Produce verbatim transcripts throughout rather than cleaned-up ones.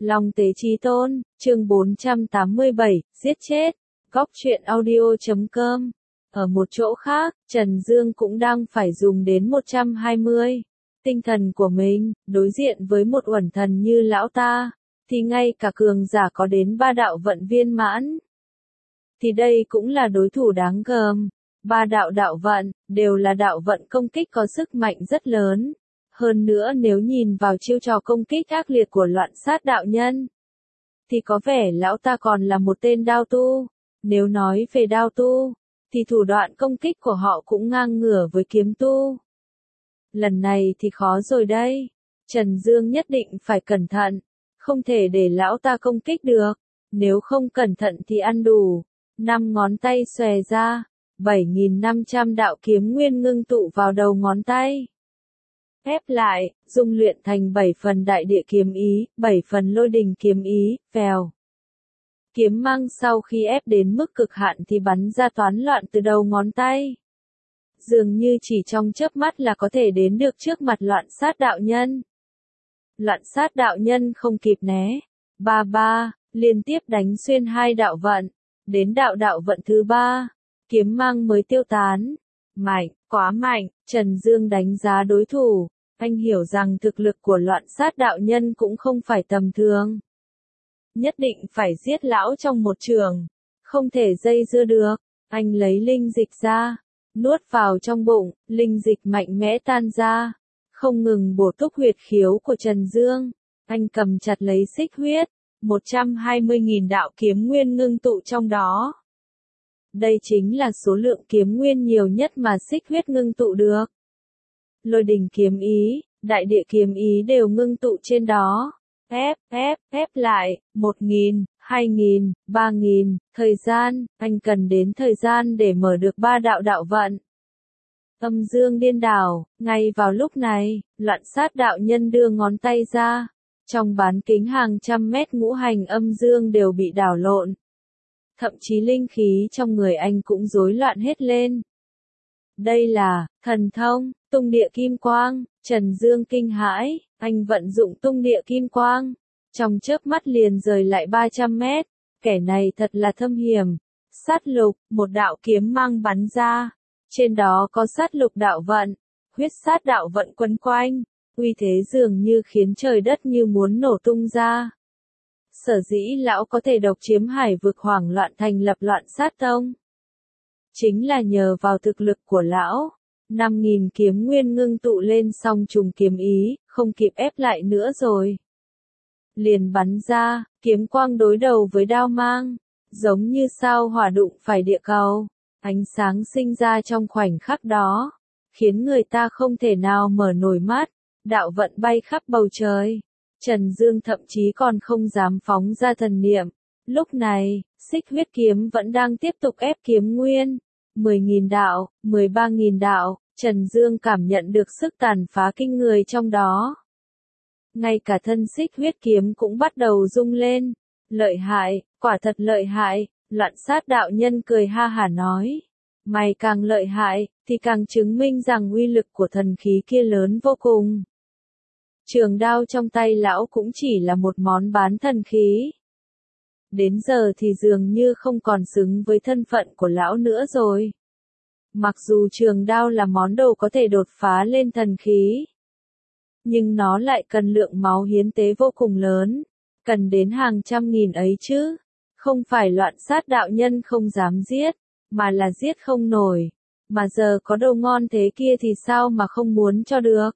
Long Tế Chí Tôn, chương bốn trăm tám mươi bảy, giết chết. Góc truyện audio chấm com. Ở một chỗ khác, Trần Dương cũng đang phải dùng đến một trăm hai mươi tinh thần của mình, đối diện với một uẩn thần như lão ta, thì ngay cả cường giả có đến ba đạo vận viên mãn. Thì đây cũng là đối thủ đáng gờm. Ba đạo đạo vận, đều là đạo vận công kích có sức mạnh rất lớn. Hơn nữa nếu nhìn vào chiêu trò công kích ác liệt của loạn sát đạo nhân, thì có vẻ lão ta còn là một tên đao tu. Nếu nói về đao tu, thì thủ đoạn công kích của họ cũng ngang ngửa với kiếm tu. Lần này thì khó rồi đây. Trần Dương nhất định phải cẩn thận, không thể để lão ta công kích được. Nếu không cẩn thận thì ăn đủ. Năm ngón tay xòe ra, bảy nghìn năm trăm đạo kiếm nguyên ngưng tụ vào đầu ngón tay. Ép lại, dung luyện thành bảy phần đại địa kiếm ý, bảy phần lôi đình kiếm ý, vèo. Kiếm mang sau khi ép đến mức cực hạn thì bắn ra toán loạn từ đầu ngón tay. Dường như chỉ trong chớp mắt là có thể đến được trước mặt loạn sát đạo nhân. Loạn sát đạo nhân không kịp né. Ba ba, liên tiếp đánh xuyên hai đạo vận. Đến đạo đạo vận thứ ba, kiếm mang mới tiêu tán. Mạnh, quá mạnh, Trần Dương đánh giá đối thủ. Anh hiểu rằng thực lực của loạn sát đạo nhân cũng không phải tầm thường. Nhất định phải giết lão trong một trường. Không thể dây dưa được. Anh lấy linh dịch ra, nuốt vào trong bụng, linh dịch mạnh mẽ tan ra. Không ngừng bổ túc huyệt khiếu của Trần Dương. Anh cầm chặt lấy xích huyết. một trăm hai mươi nghìn đạo kiếm nguyên ngưng tụ trong đó. Đây chính là số lượng kiếm nguyên nhiều nhất mà xích huyết ngưng tụ được. Lôi đình kiếm ý, đại địa kiếm ý đều ngưng tụ trên đó. Ép, ép, ép lại, một nghìn, hai nghìn, ba nghìn, thời gian, anh cần đến thời gian để mở được ba đạo đạo vận. Âm dương điên đảo, ngay vào lúc này, loạn sát đạo nhân đưa ngón tay ra. Trong bán kính hàng trăm mét ngũ hành âm dương đều bị đảo lộn. Thậm chí linh khí trong người anh cũng rối loạn hết lên. Đây là thần thông, tung địa kim quang. Trần Dương kinh hãi, anh vận dụng tung địa kim quang. Trong chớp mắt liền rời lại ba trăm mét. Kẻ này thật là thâm hiểm. Sát lục, một đạo kiếm mang bắn ra. Trên đó có sát lục đạo vận, huyết sát đạo vận quấn quanh. Uy thế dường như khiến trời đất như muốn nổ tung ra. Sở dĩ lão có thể độc chiếm hải vực hoảng loạn thành lập loạn sát tông. Chính là nhờ vào thực lực của lão. năm nghìn kiếm nguyên ngưng tụ lên song trùng kiếm ý, không kịp ép lại nữa rồi. Liền bắn ra, kiếm quang đối đầu với đao mang. Giống như sao hỏa đụng phải địa cầu. Ánh sáng sinh ra trong khoảnh khắc đó. Khiến người ta không thể nào mở nổi mắt. Đạo vận bay khắp bầu trời. Trần Dương thậm chí còn không dám phóng ra thần niệm. Lúc này, xích huyết kiếm vẫn đang tiếp tục ép kiếm nguyên. mười nghìn đạo, mười ba nghìn đạo, Trần Dương cảm nhận được sức tàn phá kinh người trong đó. Ngay cả thân xích huyết kiếm cũng bắt đầu rung lên. Lợi hại, quả thật lợi hại, loạn sát đạo nhân cười ha hả nói. Mày càng lợi hại, thì càng chứng minh rằng uy lực của thần khí kia lớn vô cùng. Trường đao trong tay lão cũng chỉ là một món bán thần khí. Đến giờ thì dường như không còn xứng với thân phận của lão nữa rồi. Mặc dù trường đao là món đồ có thể đột phá lên thần khí, nhưng nó lại cần lượng máu hiến tế vô cùng lớn. Cần đến hàng trăm nghìn ấy chứ. Không phải loạn sát đạo nhân không dám giết, mà là giết không nổi. Mà giờ có đồ ngon thế kia thì sao mà không muốn cho được.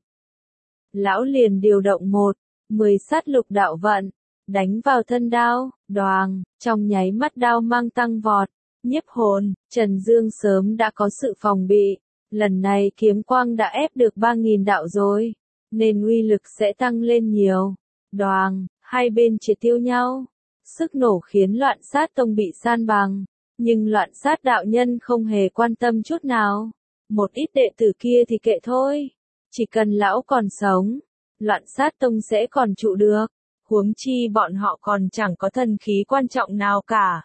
Lão liền điều động một, mười sát lục đạo vận, đánh vào thân đao, đoàng, trong nháy mắt đao mang tăng vọt, nhiếp hồn. Trần Dương sớm đã có sự phòng bị, lần này kiếm quang đã ép được ba nghìn đạo rồi, nên uy lực sẽ tăng lên nhiều. Đoàng, hai bên triệt tiêu nhau, sức nổ khiến loạn sát tông bị san bằng, nhưng loạn sát đạo nhân không hề quan tâm chút nào. Một ít đệ tử kia thì kệ thôi. Chỉ cần lão còn sống, loạn sát tông sẽ còn trụ được, huống chi bọn họ còn chẳng có thần khí quan trọng nào cả.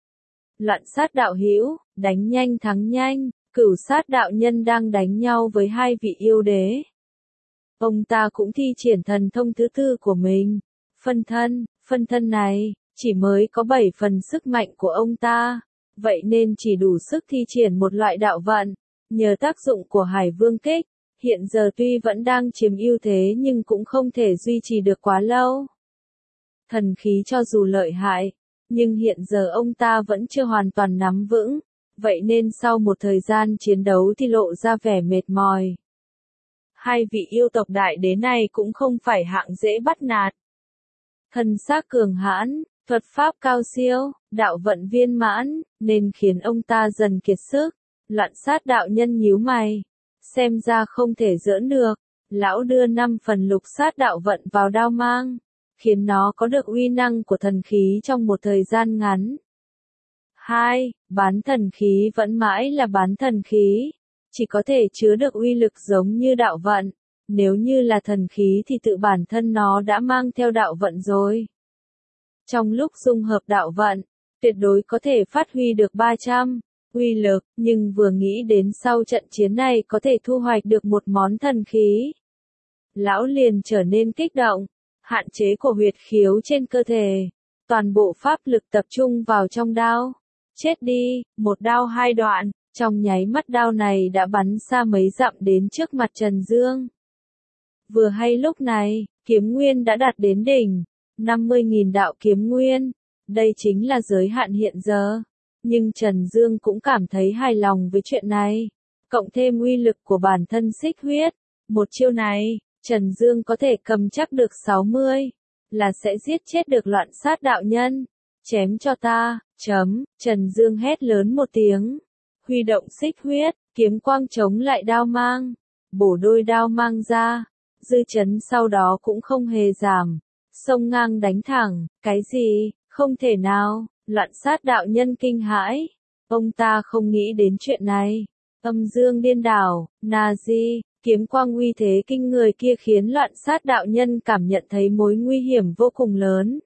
Loạn sát đạo hữu, đánh nhanh thắng nhanh, cửu sát đạo nhân đang đánh nhau với hai vị yêu đế. Ông ta cũng thi triển thần thông thứ tư của mình, phân thân, Phân thân này, chỉ mới có bảy phần sức mạnh của ông ta, vậy nên chỉ đủ sức thi triển một loại đạo vận. Nhờ tác dụng của Hải Vương Kích, hiện giờ tuy vẫn đang chiếm ưu thế nhưng cũng không thể duy trì được quá lâu. Thần khí cho dù lợi hại, nhưng hiện giờ ông ta vẫn chưa hoàn toàn nắm vững, vậy nên sau một thời gian chiến đấu thì lộ ra vẻ mệt mỏi. Hai vị yêu tộc đại đế này cũng không phải hạng dễ bắt nạt. Thân xác cường hãn, thuật pháp cao siêu, đạo vận viên mãn, nên khiến ông ta dần kiệt sức. Loạn sát đạo nhân nhíu mày, xem ra không thể giỡn được. Lão đưa năm phần lục sát đạo vận vào đao mang, khiến nó có được uy năng của thần khí trong một thời gian ngắn. Hai, bán thần khí vẫn mãi là bán thần khí, chỉ có thể chứa được uy lực giống như đạo vận. Nếu như là thần khí thì tự bản thân nó đã mang theo đạo vận rồi. Trong lúc dung hợp đạo vận, tuyệt đối có thể phát huy được ba trăm uy lực, nhưng vừa nghĩ đến sau trận chiến này có thể thu hoạch được một món thần khí, lão liền trở nên kích động. Hạn chế của huyệt khiếu trên cơ thể, toàn bộ pháp lực tập trung vào trong đao. Chết đi, một đao hai đoạn, trong nháy mắt đao này đã bắn xa mấy dặm đến trước mặt Trần Dương. Vừa hay lúc này, kiếm nguyên đã đạt đến đỉnh, năm mươi nghìn đạo kiếm nguyên, đây chính là giới hạn hiện giờ. Nhưng Trần Dương cũng cảm thấy hài lòng với chuyện này, cộng thêm uy lực của bản thân xích huyết, một chiêu này, Trần Dương có thể cầm chắc được sáu mươi, là sẽ giết chết được loạn sát đạo nhân. Chém cho ta, chấm, Trần Dương hét lớn một tiếng, huy động xích huyết, kiếm quang chống lại đao mang, bổ đôi đao mang ra, dư chấn sau đó cũng không hề giảm, xông ngang đánh thẳng. Cái gì, không thể nào, loạn sát đạo nhân kinh hãi, ông ta không nghĩ đến chuyện này. Âm dương điên đảo, Nazi, kiếm quang uy thế kinh người kia khiến loạn sát đạo nhân cảm nhận thấy mối nguy hiểm vô cùng lớn.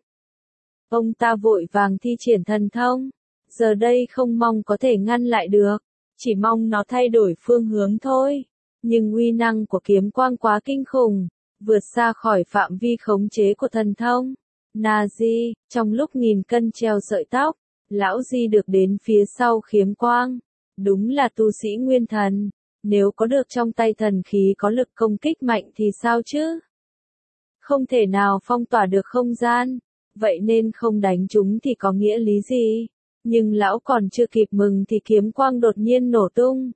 Ông ta vội vàng thi triển thần thông, giờ đây không mong có thể ngăn lại được, chỉ mong nó thay đổi phương hướng thôi. Nhưng uy năng của kiếm quang quá kinh khủng, vượt xa khỏi phạm vi khống chế của thần thông. Nazi, trong lúc nghìn cân treo sợi tóc, lão Di được đến phía sau kiếm quang. Đúng là tu sĩ nguyên thần, nếu có được trong tay thần khí có lực công kích mạnh thì sao chứ? Không thể nào phong tỏa được không gian, vậy nên không đánh chúng thì có nghĩa lý gì? Nhưng lão còn chưa kịp mừng thì kiếm quang đột nhiên nổ tung.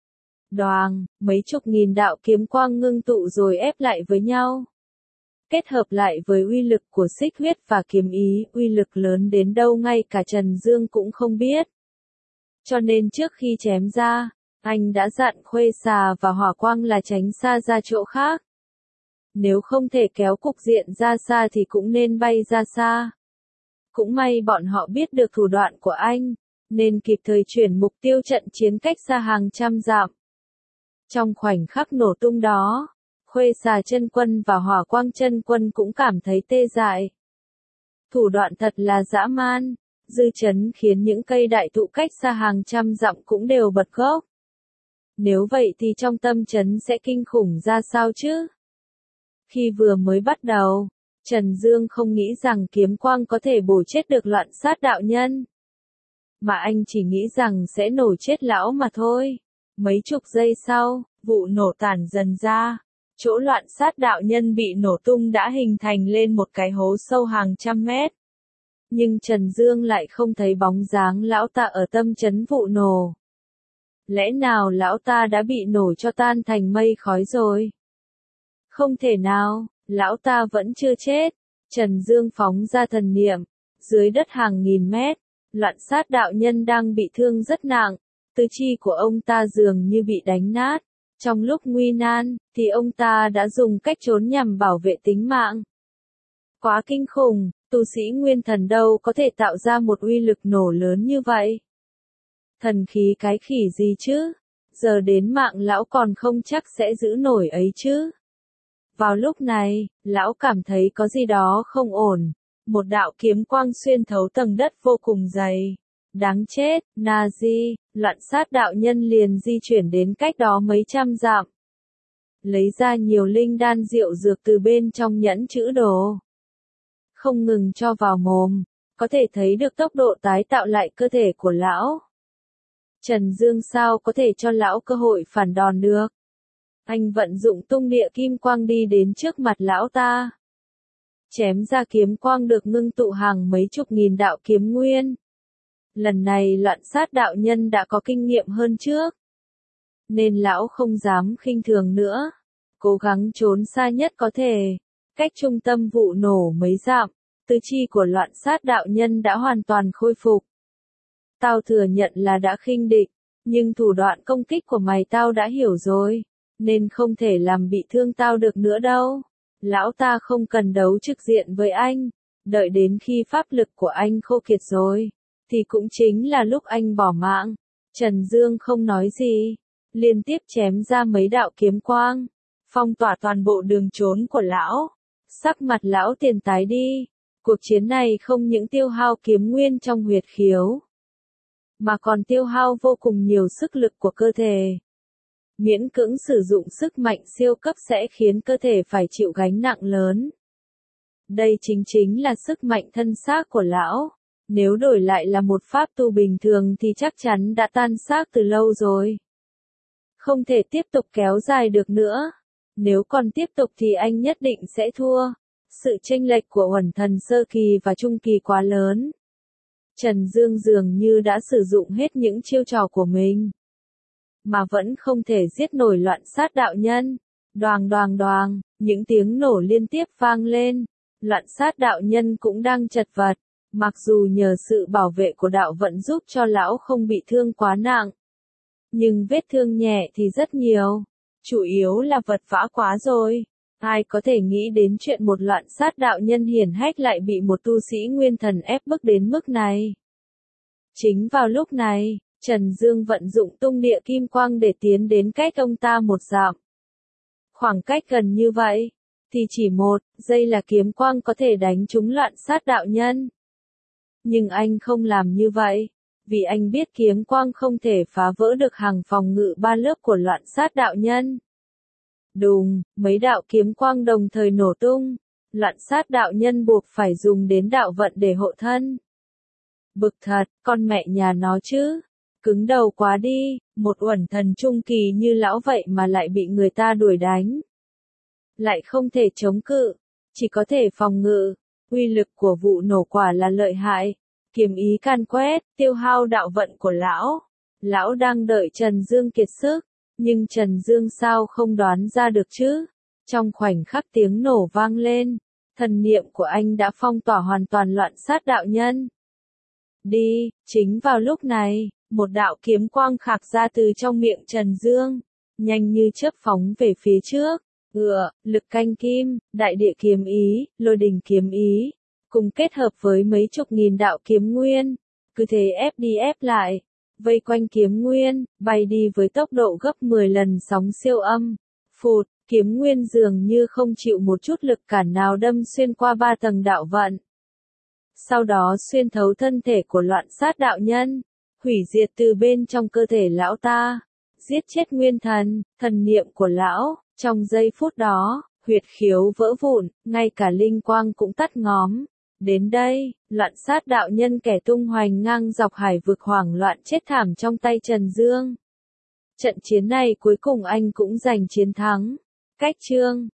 Đoàng, mấy chục nghìn đạo kiếm quang ngưng tụ rồi ép lại với nhau. Kết hợp lại với uy lực của xích huyết và kiếm ý, uy lực lớn đến đâu ngay cả Trần Dương cũng không biết. Cho nên trước khi chém ra, anh đã dặn Khuê Xà và Hỏa Quang là tránh xa ra chỗ khác. Nếu không thể kéo cục diện ra xa thì cũng nên bay ra xa. Cũng may bọn họ biết được thủ đoạn của anh, nên kịp thời chuyển mục tiêu trận chiến cách xa hàng trăm dặm. Trong khoảnh khắc nổ tung đó, Khuê Xà chân quân và Hỏa Quang chân quân cũng cảm thấy tê dại. Thủ đoạn thật là dã man, dư chấn khiến những cây đại thụ cách xa hàng trăm dặm cũng đều bật gốc. Nếu vậy thì trong tâm chấn sẽ kinh khủng ra sao chứ? Khi vừa mới bắt đầu, Trần Dương không nghĩ rằng kiếm quang có thể bổ chết được loạn sát đạo nhân. Mà anh chỉ nghĩ rằng sẽ nổ chết lão mà thôi. Mấy chục giây sau, vụ nổ tản dần ra. Chỗ loạn sát đạo nhân bị nổ tung đã hình thành lên một cái hố sâu hàng trăm mét. Nhưng Trần Dương lại không thấy bóng dáng lão ta ở tâm chấn vụ nổ. Lẽ nào lão ta đã bị nổ cho tan thành mây khói rồi? Không thể nào, lão ta vẫn chưa chết. Trần Dương phóng ra thần niệm, dưới đất hàng nghìn mét, loạn sát đạo nhân đang bị thương rất nặng, tứ chi của ông ta dường như bị đánh nát. Trong lúc nguy nan, thì ông ta đã dùng cách trốn nhằm bảo vệ tính mạng. Quá kinh khủng, tu sĩ nguyên thần đâu có thể tạo ra một uy lực nổ lớn như vậy. Thần khí cái khỉ gì chứ? Giờ đến mạng lão còn không chắc sẽ giữ nổi ấy chứ. Vào lúc này, lão cảm thấy có gì đó không ổn. Một đạo kiếm quang xuyên thấu tầng đất vô cùng dày. Đáng chết, Nazi, loạn sát đạo nhân liền di chuyển đến cách đó mấy trăm dặm. Lấy ra nhiều linh đan rượu dược từ bên trong nhẫn trữ đồ. không ngừng cho vào mồm, có thể thấy được tốc độ tái tạo lại cơ thể của lão. Trần Dương sao có thể cho lão cơ hội phản đòn được. Anh vận dụng tung địa kim quang đi đến trước mặt lão ta. Chém ra kiếm quang được ngưng tụ hàng mấy chục nghìn đạo kiếm nguyên. Lần này Loạn Sát đạo nhân đã có kinh nghiệm hơn trước, nên lão không dám khinh thường nữa, cố gắng trốn xa nhất có thể, cách trung tâm vụ nổ mấy dặm, tứ chi của Loạn Sát đạo nhân đã hoàn toàn khôi phục. Tao thừa nhận là đã khinh địch, nhưng thủ đoạn công kích của mày tao đã hiểu rồi, nên không thể làm bị thương tao được nữa đâu. Lão ta không cần đấu trực diện với anh, đợi đến khi pháp lực của anh khô kiệt rồi, thì cũng chính là lúc anh bỏ mạng. Trần Dương không nói gì, liên tiếp chém ra mấy đạo kiếm quang, phong tỏa toàn bộ đường trốn của lão. Sắc mặt lão tiền tái đi, cuộc chiến này không những tiêu hao kiếm nguyên trong huyệt khiếu, mà còn tiêu hao vô cùng nhiều sức lực của cơ thể. Miễn cưỡng sử dụng sức mạnh siêu cấp sẽ khiến cơ thể phải chịu gánh nặng lớn. Đây chính chính là sức mạnh thân xác của lão. Nếu đổi lại là một pháp tu bình thường thì chắc chắn đã tan xác từ lâu rồi. Không thể tiếp tục kéo dài được nữa. Nếu còn tiếp tục thì anh nhất định sẽ thua. Sự chênh lệch của Uẩn Thần sơ kỳ và trung kỳ quá lớn. Trần Dương dường như đã sử dụng hết những chiêu trò của mình, mà vẫn không thể giết nổi Loạn Sát đạo nhân. Đoàng đoàng đoàng, những tiếng nổ liên tiếp vang lên. Loạn Sát đạo nhân cũng đang chật vật, mặc dù nhờ sự bảo vệ của đạo vận giúp cho lão không bị thương quá nặng, nhưng vết thương nhẹ thì rất nhiều, chủ yếu là vật vã quá rồi. Ai có thể nghĩ đến chuyện một Loạn Sát đạo nhân hiển hách lại bị một tu sĩ nguyên thần ép bức đến mức này. Chính vào lúc này, Trần Dương vận dụng tung địa kim quang để tiến đến cách ông ta một dặm. Khoảng cách gần như vậy, thì chỉ một giây là kiếm quang có thể đánh trúng Loạn Sát đạo nhân. Nhưng anh không làm như vậy, vì anh biết kiếm quang không thể phá vỡ được hàng phòng ngự ba lớp của Loạn Sát đạo nhân. Đùng, mấy đạo kiếm quang đồng thời nổ tung, Loạn Sát đạo nhân buộc phải dùng đến đạo vận để hộ thân. Bực thật, con mẹ nhà nó chứ. Cứng đầu quá đi, một Uẩn Thần trung kỳ như lão vậy mà lại bị người ta đuổi đánh. Lại không thể chống cự, chỉ có thể phòng ngự. Uy lực của vụ nổ quả là lợi hại. Kiếm ý can quét, tiêu hao đạo vận của lão. Lão đang đợi Trần Dương kiệt sức, nhưng Trần Dương sao không đoán ra được chứ? Trong khoảnh khắc tiếng nổ vang lên, thần niệm của anh đã phong tỏa hoàn toàn Loạn Sát đạo nhân. Đi, chính vào lúc này, một đạo kiếm quang khạc ra từ trong miệng Trần Dương, nhanh như chớp phóng về phía trước. Ngựa, lực canh kim, đại địa kiếm ý, lôi đình kiếm ý, cùng kết hợp với mấy chục nghìn đạo kiếm nguyên, cứ thế ép đi ép lại, vây quanh kiếm nguyên, bay đi với tốc độ gấp mười lần sóng siêu âm. Phụt, kiếm nguyên dường như không chịu một chút lực cản nào đâm xuyên qua ba tầng đạo vận. Sau đó xuyên thấu thân thể của Loạn Sát đạo nhân, hủy diệt từ bên trong cơ thể lão ta, giết chết nguyên thần, thần niệm của lão. Trong giây phút đó, huyệt khiếu vỡ vụn, ngay cả linh quang cũng tắt ngóm. Đến đây, Loạn Sát đạo nhân kẻ tung hoành ngang dọc hải vực hoảng loạn chết thảm trong tay Trần Dương. Trận chiến này cuối cùng anh cũng giành chiến thắng. Cách chương